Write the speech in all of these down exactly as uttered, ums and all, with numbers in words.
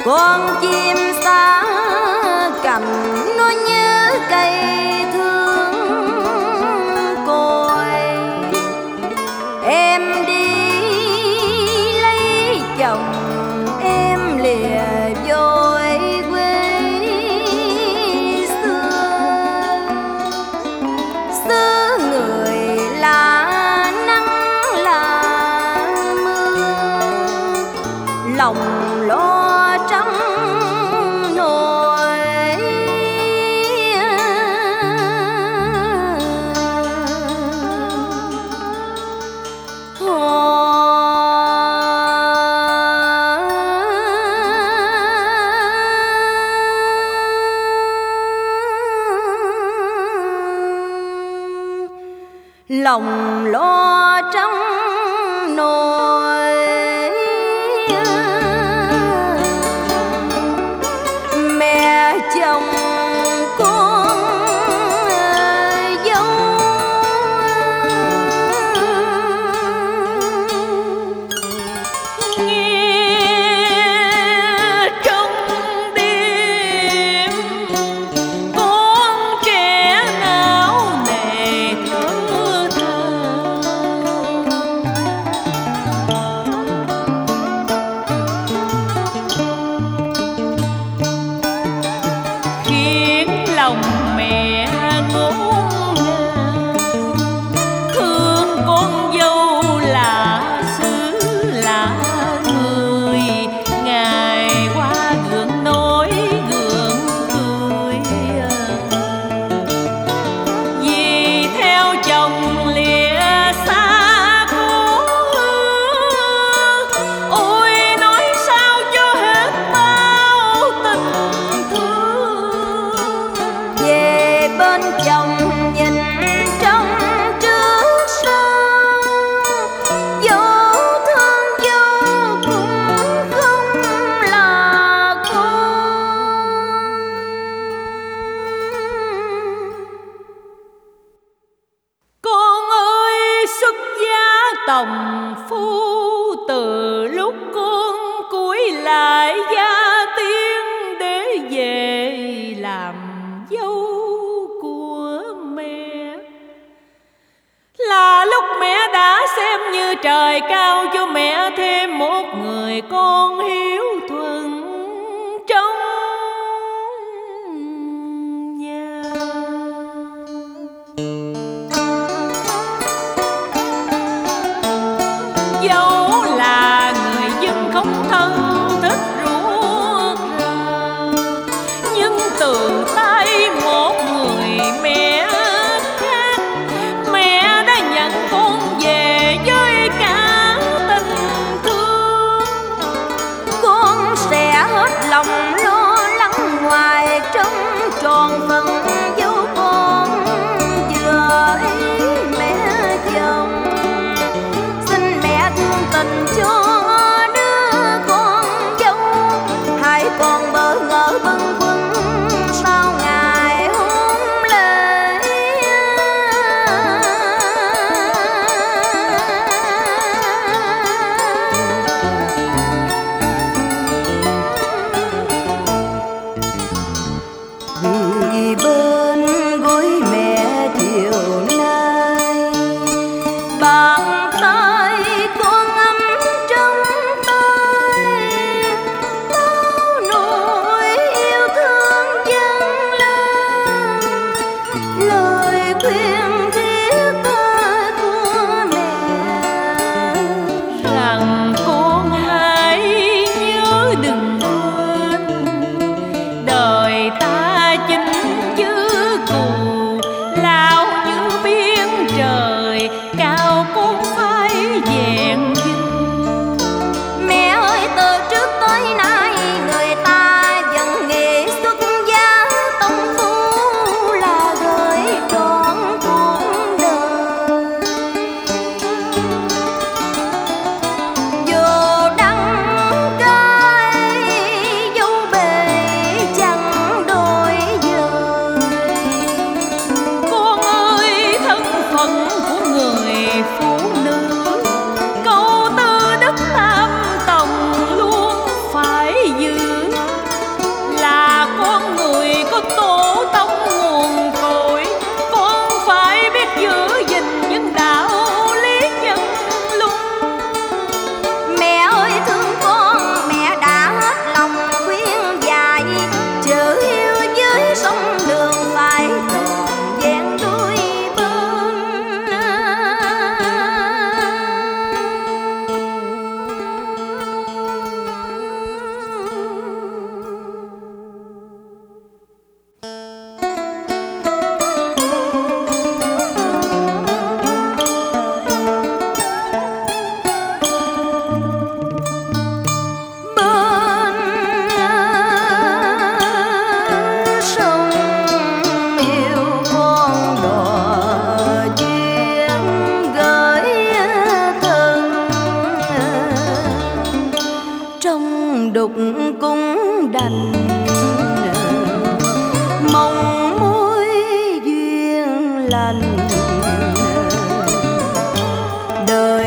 con chim xa cành nó như cây thương côi. Em đi lấy chồng em lìa vội quê xưa, xứ người là nắng là mưa, lòng lo trắng nồi. Lòng lo trong nồi. Mẹ chồng con dâu nghe trong đêm con trẻ não nề thở than. Khiến lòng mẹ ngổn ngang, thương con dâu là xứ là người, ngày qua gượng nói gượng cười. Vì theo chồng lìa xa cố hương, ôi nói sao cho hết bao tình thương. về bên chồng nhìn trong trước sau, dấu thương dâu cũng không là con. Con ơi xuất gia tòng phu, từ lúc con cúi lại gia tiên để về làm dâu của mẹ, là lúc mẹ đã xem như trời cao cho mẹ thêm một người con hiếu thuận trong nhà. Dẫu là người dân không thân thích ruột rà, nhưng từ tay một người mẹ khác, mẹ đã nhận con về với cả tình thương. Con sẽ hết lòng lo lắng ngoài trong tròn phận dấu con vừa ý mẹ chồng. Xin mẹ thương tình cho đứa con dâu, hai con bỡ ngỡ bâng khuâng sau ngày hôn lễ. Vì bên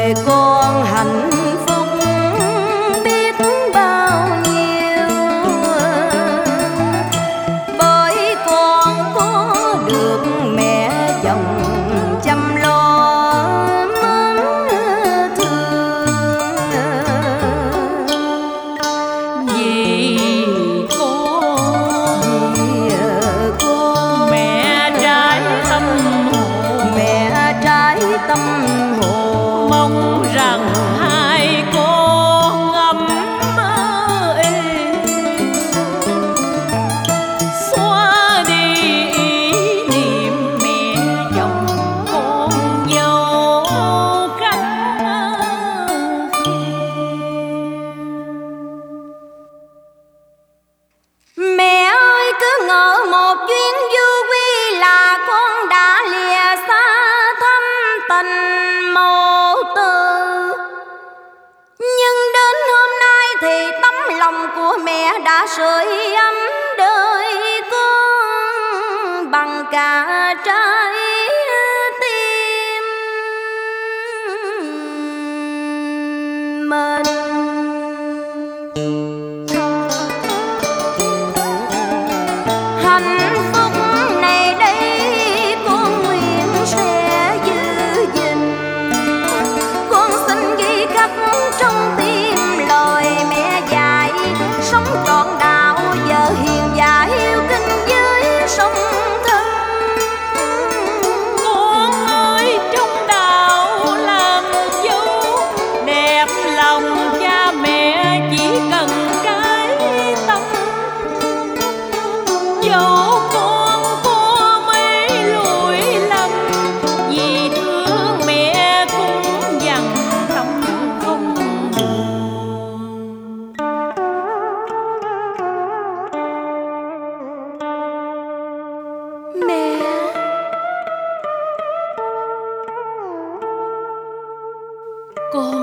đời con hạnh phúc biết bao nhiêu, bởi con có được mẹ chồng chăm lo mến thương. Vì con, Vì con mẹ trái tâm hồn, mẹ trái tâm hồn, mong rằng hai con ấm êm, xóa đi ý niệm mẹ chồng con dâu khắc khe. Mẹ ơi cứ ngỡ một chuyến du quy là con đã lìa xa thăm tình mẫu tử, nhưng đến hôm nay thì tấm lòng của mẹ đã sưởi ấm đời con bằng cả trái tim mình. Hạnh phúc này đây con nguyện sẽ giữ gìn, con xin ghi khắc trong tim lời mẹ dạy, sống trọn đạo vợ hiền và hiếu kính với song thân. Con ơi trong đạo làm dâu, đẹp lòng cha mẹ chỉ cần cái tâm. Dẫu con có mấy lỗi lầm, vì thương mẹ cũng dằn tâm không buồn. Mẹ, Con